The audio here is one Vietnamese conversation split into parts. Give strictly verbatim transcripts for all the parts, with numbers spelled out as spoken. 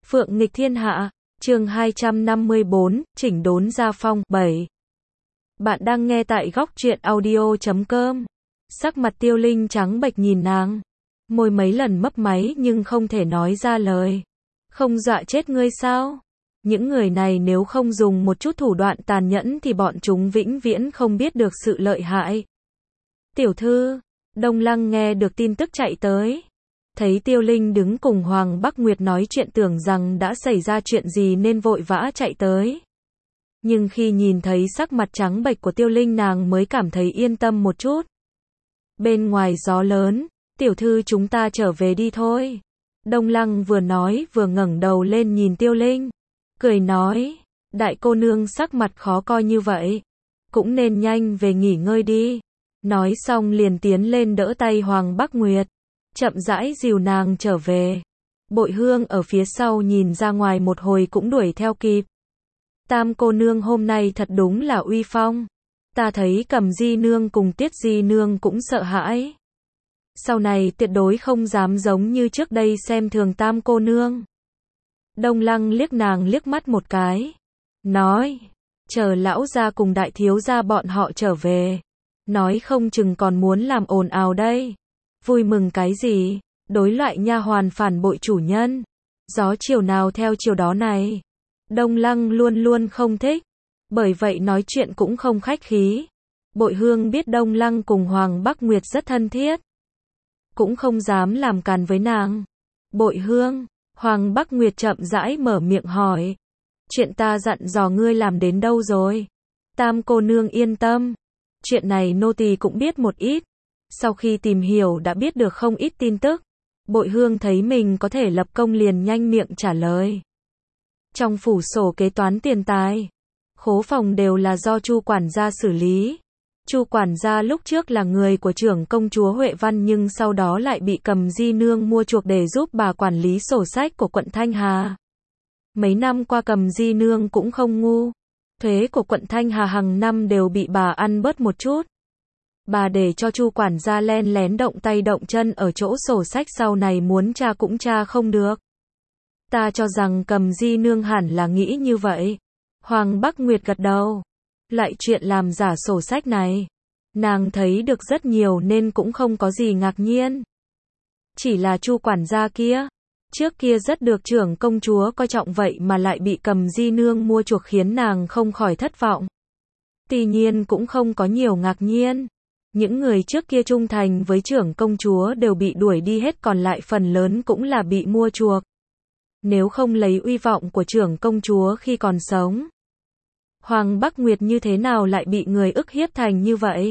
Phượng nghịch thiên hạ, chương hai trăm năm mươi bốn, chỉnh đốn gia phong, bảy. Bạn đang nghe tại góc truyện audio chấm com. Sắc mặt Tiêu Linh trắng bệch nhìn nàng. Môi mấy lần mấp máy nhưng không thể nói ra lời. Không dọa chết ngươi sao? Những người này nếu không dùng một chút thủ đoạn tàn nhẫn thì bọn chúng vĩnh viễn không biết được sự lợi hại. Tiểu thư, Đông Lăng nghe được tin tức chạy tới. Thấy Tiêu Linh đứng cùng Hoàng Bắc Nguyệt nói chuyện tưởng rằng đã xảy ra chuyện gì nên vội vã chạy tới. Nhưng khi nhìn thấy sắc mặt trắng bệch của Tiêu Linh nàng mới cảm thấy yên tâm một chút. Bên ngoài gió lớn, tiểu thư chúng ta trở về đi thôi. Đông Lăng vừa nói vừa ngẩng đầu lên nhìn Tiêu Linh. Cười nói, đại cô nương sắc mặt khó coi như vậy. Cũng nên nhanh về nghỉ ngơi đi. Nói xong liền tiến lên đỡ tay Hoàng Bắc Nguyệt. Chậm rãi dìu nàng trở về. Bội Hương ở phía sau nhìn ra ngoài một hồi cũng đuổi theo kịp. Tam cô nương hôm nay thật đúng là uy phong. Ta thấy Cầm Di nương cùng Tiết Di nương cũng sợ hãi. Sau này tuyệt đối không dám giống như trước đây xem thường Tam cô nương. Đông Lăng liếc nàng liếc mắt một cái. Nói, chờ lão gia cùng đại thiếu gia bọn họ trở về. Nói không chừng còn muốn làm ồn ào đây. Vui mừng cái gì, đối loại nha hoàn phản bội chủ nhân. Gió chiều nào theo chiều đó này. Đông Lăng luôn luôn không thích. Bởi vậy nói chuyện cũng không khách khí. Bội Hương biết Đông Lăng cùng Hoàng Bắc Nguyệt rất thân thiết. Cũng không dám làm càn với nàng. Bội Hương, Hoàng Bắc Nguyệt chậm rãi mở miệng hỏi. Chuyện ta dặn dò ngươi làm đến đâu rồi? Tam cô nương yên tâm. Chuyện này nô tỳ cũng biết một ít. Sau khi tìm hiểu đã biết được không ít tin tức. Bội Hương thấy mình có thể lập công liền nhanh miệng trả lời. Trong phủ sổ kế toán tiền tài, khố phòng đều là do Chu quản gia xử lý. Chu quản gia lúc trước là người của trưởng công chúa Huệ Văn nhưng sau đó lại bị Cầm Di nương mua chuộc để giúp bà quản lý sổ sách của quận Thanh Hà. Mấy năm qua Cầm Di nương cũng không ngu. Thuế của quận Thanh Hà hàng năm đều bị bà ăn bớt một chút. Bà để cho Chu quản gia len lén động tay động chân ở chỗ sổ sách sau này muốn tra cũng tra không được. Ta cho rằng Cầm Di nương hẳn là nghĩ như vậy. Hoàng Bắc Nguyệt gật đầu. Lại chuyện làm giả sổ sách này. Nàng thấy được rất nhiều nên cũng không có gì ngạc nhiên. Chỉ là Chu quản gia kia. Trước kia rất được trưởng công chúa coi trọng vậy mà lại bị Cầm Di nương mua chuộc khiến nàng không khỏi thất vọng. Tuy nhiên cũng không có nhiều ngạc nhiên. Những người trước kia trung thành với trưởng công chúa đều bị đuổi đi hết còn lại phần lớn cũng là bị mua chuộc. Nếu không lấy uy vọng của trưởng công chúa khi còn sống. Hoàng Bắc Nguyệt như thế nào lại bị người ức hiếp thành như vậy?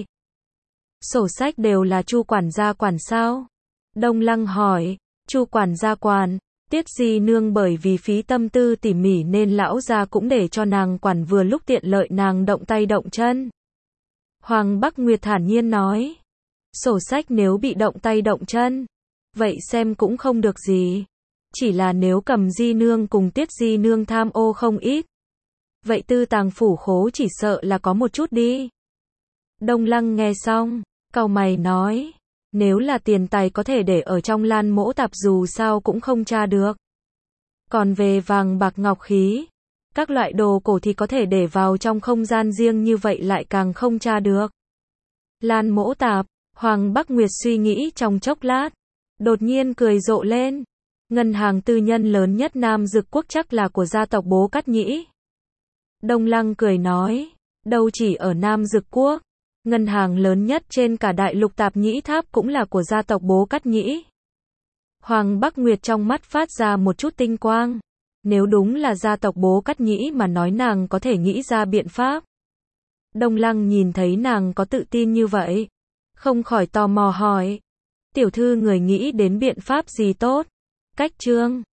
Sổ sách đều là Chu quản gia quản sao? Đông Lăng hỏi, Chu quản gia quản, Tiết Di nương bởi vì phí tâm tư tỉ mỉ nên lão gia cũng để cho nàng quản vừa lúc tiện lợi nàng động tay động chân. Hoàng Bắc Nguyệt thản nhiên nói, sổ sách nếu bị động tay động chân, vậy xem cũng không được gì. Chỉ là nếu Cầm Di nương cùng Tiết Di nương tham ô không ít. Vậy tư tàng phủ khố chỉ sợ là có một chút đi. Đông Lăng nghe xong, cau mày nói, nếu là tiền tài có thể để ở trong lan mỗ tạp dù sao cũng không tra được. Còn về vàng bạc ngọc khí, các loại đồ cổ thì có thể để vào trong không gian riêng như vậy lại càng không tra được. Lan mỗ tạp, Hoàng Bắc Nguyệt suy nghĩ trong chốc lát, đột nhiên cười rộ lên. Ngân hàng tư nhân lớn nhất Nam Dực Quốc chắc là của gia tộc Bố Cát Nhĩ. Đông Lăng cười nói, đâu chỉ ở Nam Dực Quốc, ngân hàng lớn nhất trên cả đại lục Tạp Nhĩ Tháp cũng là của gia tộc Bố Cát Nhĩ. Hoàng Bắc Nguyệt trong mắt phát ra một chút tinh quang. Nếu đúng là gia tộc Bố Cát Nhĩ mà nói nàng có thể nghĩ ra biện pháp. Đông Lăng nhìn thấy nàng có tự tin như vậy, không khỏi tò mò hỏi, tiểu thư người nghĩ đến biện pháp gì tốt? Cách chương